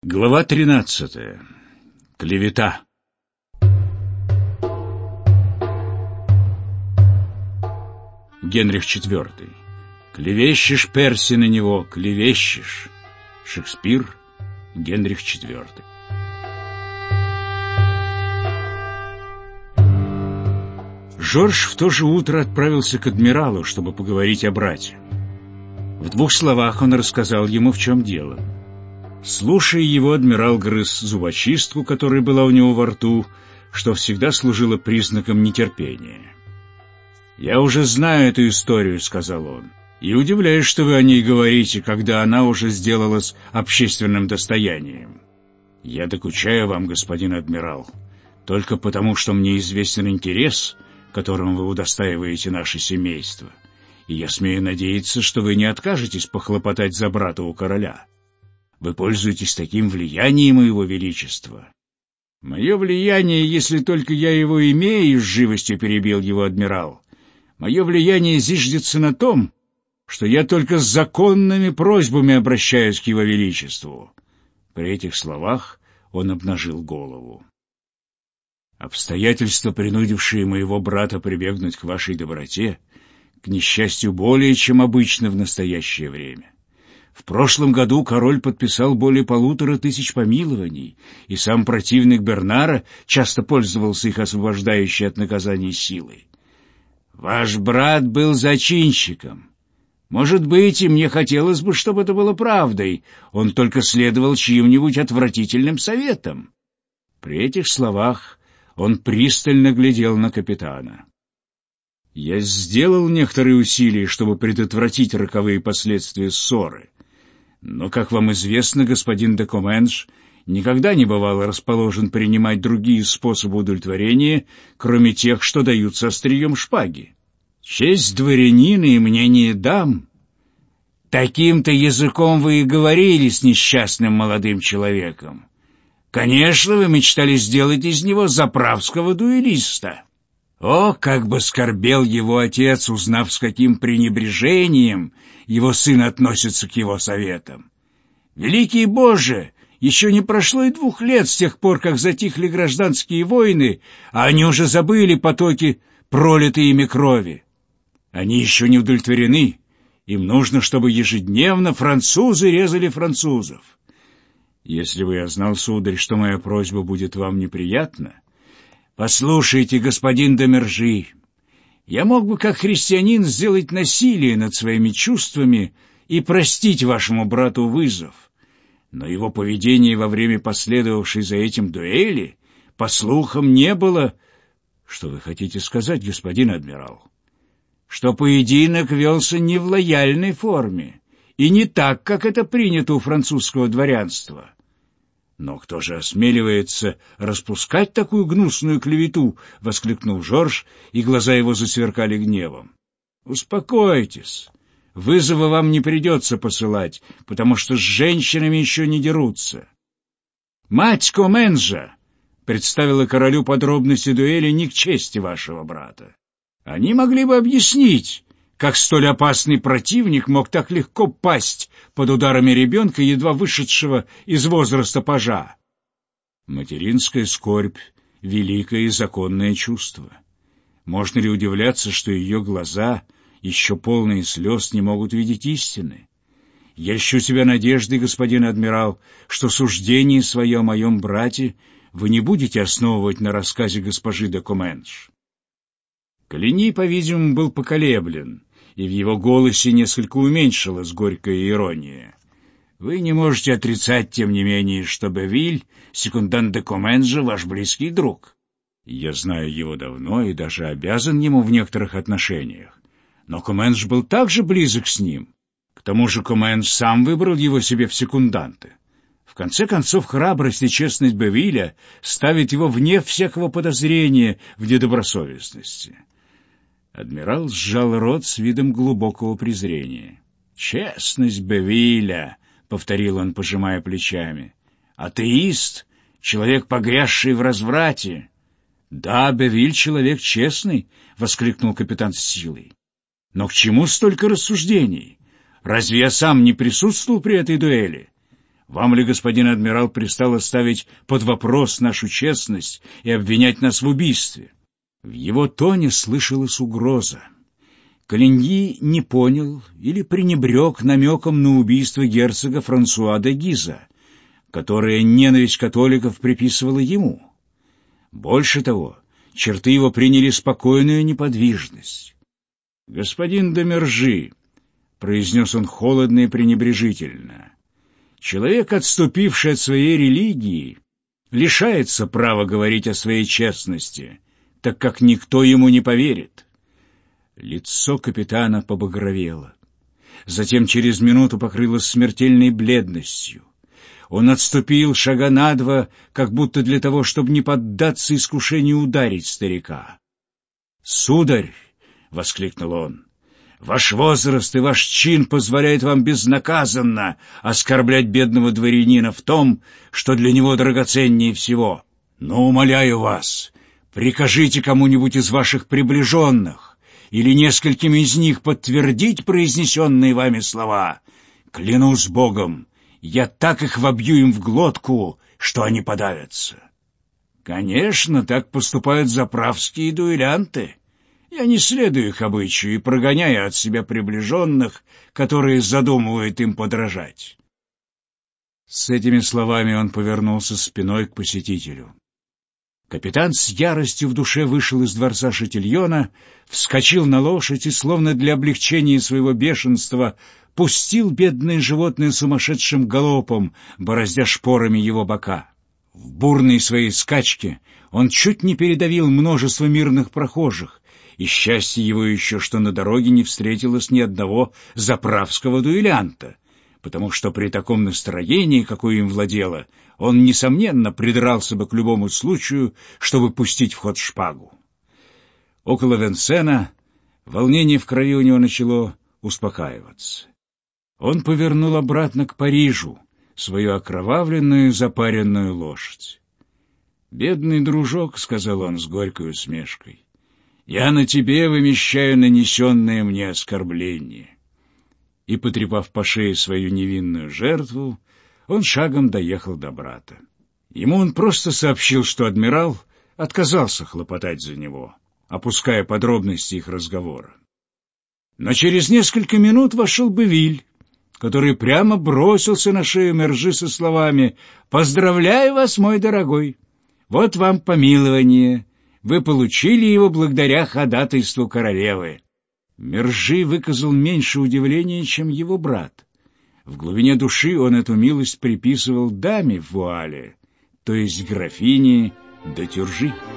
Глава 13. Клевета. Генрих IV. Клевещешь, Перси, на него, клевещешь. Шекспир. Генрих IV. Жорж в то же утро отправился к адмиралу, чтобы поговорить о брате. В 2 словах он рассказал ему, в чем дело. Слушая его, адмирал грыз зубочистку, которая была у него во рту, что всегда служило признаком нетерпения. «Я уже знаю эту историю», — сказал он, — «и удивляюсь, что вы о ней говорите, когда она уже сделалась общественным достоянием. Я докучаю вам, господин адмирал, только потому, что мне известен интерес, которым вы удостаиваете наше семейство, и я смею надеяться, что вы не откажетесь похлопотать за брата у короля. Вы пользуетесь таким влиянием, его величества». «Мое влияние, если только я его имею», — с живостью перебил его адмирал. «Мое влияние зиждется на том, что я только с законными просьбами обращаюсь к его величеству». При этих словах он обнажил голову. «Обстоятельства, принудившие моего брата прибегнуть к вашей доброте, к несчастью, более чем обычно в настоящее время. В прошлом году король подписал более 1500 помилований, и сам противник Бернара часто пользовался их освобождающей от наказаний силой. Ваш брат был зачинщиком. Может быть, и мне хотелось бы, чтобы это было правдой, он только следовал чьим-нибудь отвратительным советам». При этих словах он пристально глядел на капитана. «Я сделал некоторые усилия, чтобы предотвратить роковые последствия ссоры. Но, как вам известно, господин де Коменш никогда не бывал расположен принимать другие способы удовлетворения, кроме тех, что даются острием шпаги. Честь дворянина и мнение дам. Таким-то языком вы и говорили с несчастным молодым человеком. Конечно, вы мечтали сделать из него заправского дуэлиста. О, как бы скорбел его отец, узнав, с каким пренебрежением его сын относится к его советам. Великий Боже, еще не прошло и 2 лет с тех пор, как затихли гражданские войны, а они уже забыли потоки пролитой ими крови. Они еще не удовлетворены. Им нужно, чтобы ежедневно французы резали французов. Если бы я знал, сударь, что моя просьба будет вам неприятна, послушайте, господин де Мержи, я мог бы, как христианин, сделать насилие над своими чувствами и простить вашему брату вызов. Но его поведение во время последовавшей за этим дуэли, по слухам, не было... Что вы хотите сказать, господин адмирал? Что поединок велся не в лояльной форме и не так, как это принято у французского дворянства. «Но кто же осмеливается распускать такую гнусную клевету?» — воскликнул Жорж, и глаза его засверкали гневом. «Успокойтесь. Вызова вам не придется посылать, потому что с женщинами еще не дерутся. Мать Коменжа представила королю подробности дуэли не к чести вашего брата. Они могли бы объяснить, как столь опасный противник мог так легко пасть под ударами ребенка, едва вышедшего из возраста пажа. Материнская скорбь — великое и законное чувство. Можно ли удивляться, что ее глаза, еще полные слез, не могут видеть истины? Я ищу себя надеждой, господин адмирал, что суждение свое о моем брате вы не будете основывать на рассказе госпожи де Коменш». Коligny, по-видимому, был поколеблен, и в его голосе несколько уменьшилась горькая ирония. «Вы не можете отрицать, тем не менее, что Бевиль, секундант де Коменжа, ваш близкий друг. Я знаю его давно и даже обязан ему в некоторых отношениях. Но Коменж был также близок с ним. К тому же Коменж сам выбрал его себе в секунданты. В конце концов, храбрость и честность Бевиля ставит его вне всякого подозрения в недобросовестности». Адмирал сжал рот с видом глубокого презрения. «Честность Бевиля», — повторил он, пожимая плечами. «Атеист, человек, погрязший в разврате». «Да, Бевиль человек честный», — воскликнул капитан с силой. «Но к чему столько рассуждений? Разве я сам не присутствовал при этой дуэли? Вам ли, господин адмирал, пристало ставить под вопрос нашу честность и обвинять нас в убийстве?» В его тоне слышалась угроза. Калиньи не понял или пренебрег намеком на убийство герцога Франсуа де Гиза, которое ненависть католиков приписывала ему. Больше того, черты его приняли спокойную неподвижность. «Господин де Мержи», — произнес он холодно и пренебрежительно, — «человек, отступивший от своей религии, лишается права говорить о своей честности, так как никто ему не поверит». Лицо капитана побагровело. Затем через минуту покрылось смертельной бледностью. Он отступил шага на два, как будто для того, чтобы не поддаться искушению ударить старика. «Сударь!» — воскликнул он. «Ваш возраст и ваш чин позволяют вам безнаказанно оскорблять бедного дворянина в том, что для него драгоценнее всего. Но, умоляю вас, прикажите кому-нибудь из ваших приближенных или нескольким из них подтвердить произнесенные вами слова. Клянусь Богом, я так их вобью им в глотку, что они подавятся». «Конечно, так поступают заправские дуэлянты. Я не следую их обычаю и прогоняю от себя приближенных, которые задумывают им подражать». С этими словами он повернулся спиной к посетителю. Капитан с яростью в душе вышел из дворца Шатильона, вскочил на лошадь и, словно для облегчения своего бешенства, пустил бедное животное сумасшедшим галопом, бороздя шпорами его бока. В бурной своей скачке он чуть не передавил множество мирных прохожих, и счастье его еще, что на дороге не встретилось ни одного заправского дуэлянта, потому что при таком настроении, какое им владело, он, несомненно, придрался бы к любому случаю, чтобы пустить в ход шпагу. Около Венсена волнение в крови у него начало успокаиваться. Он повернул обратно к Парижу свою окровавленную запаренную лошадь. «Бедный дружок», — сказал он с горькой усмешкой, — «я на тебе вымещаю нанесенное мне оскорбление». И, потрепав по шее свою невинную жертву, он шагом доехал до брата. Ему он просто сообщил, что адмирал отказался хлопотать за него, опуская подробности их разговора. Но через несколько минут вошел Бевиль, который прямо бросился на шею Мержи со словами: «Поздравляю вас, мой дорогой! Вот вам помилование! Вы получили его благодаря ходатайству королевы!» Мержи выказал меньше удивления, чем его брат. В глубине души он эту милость приписывал даме в вуале, то есть графине де Тюржи.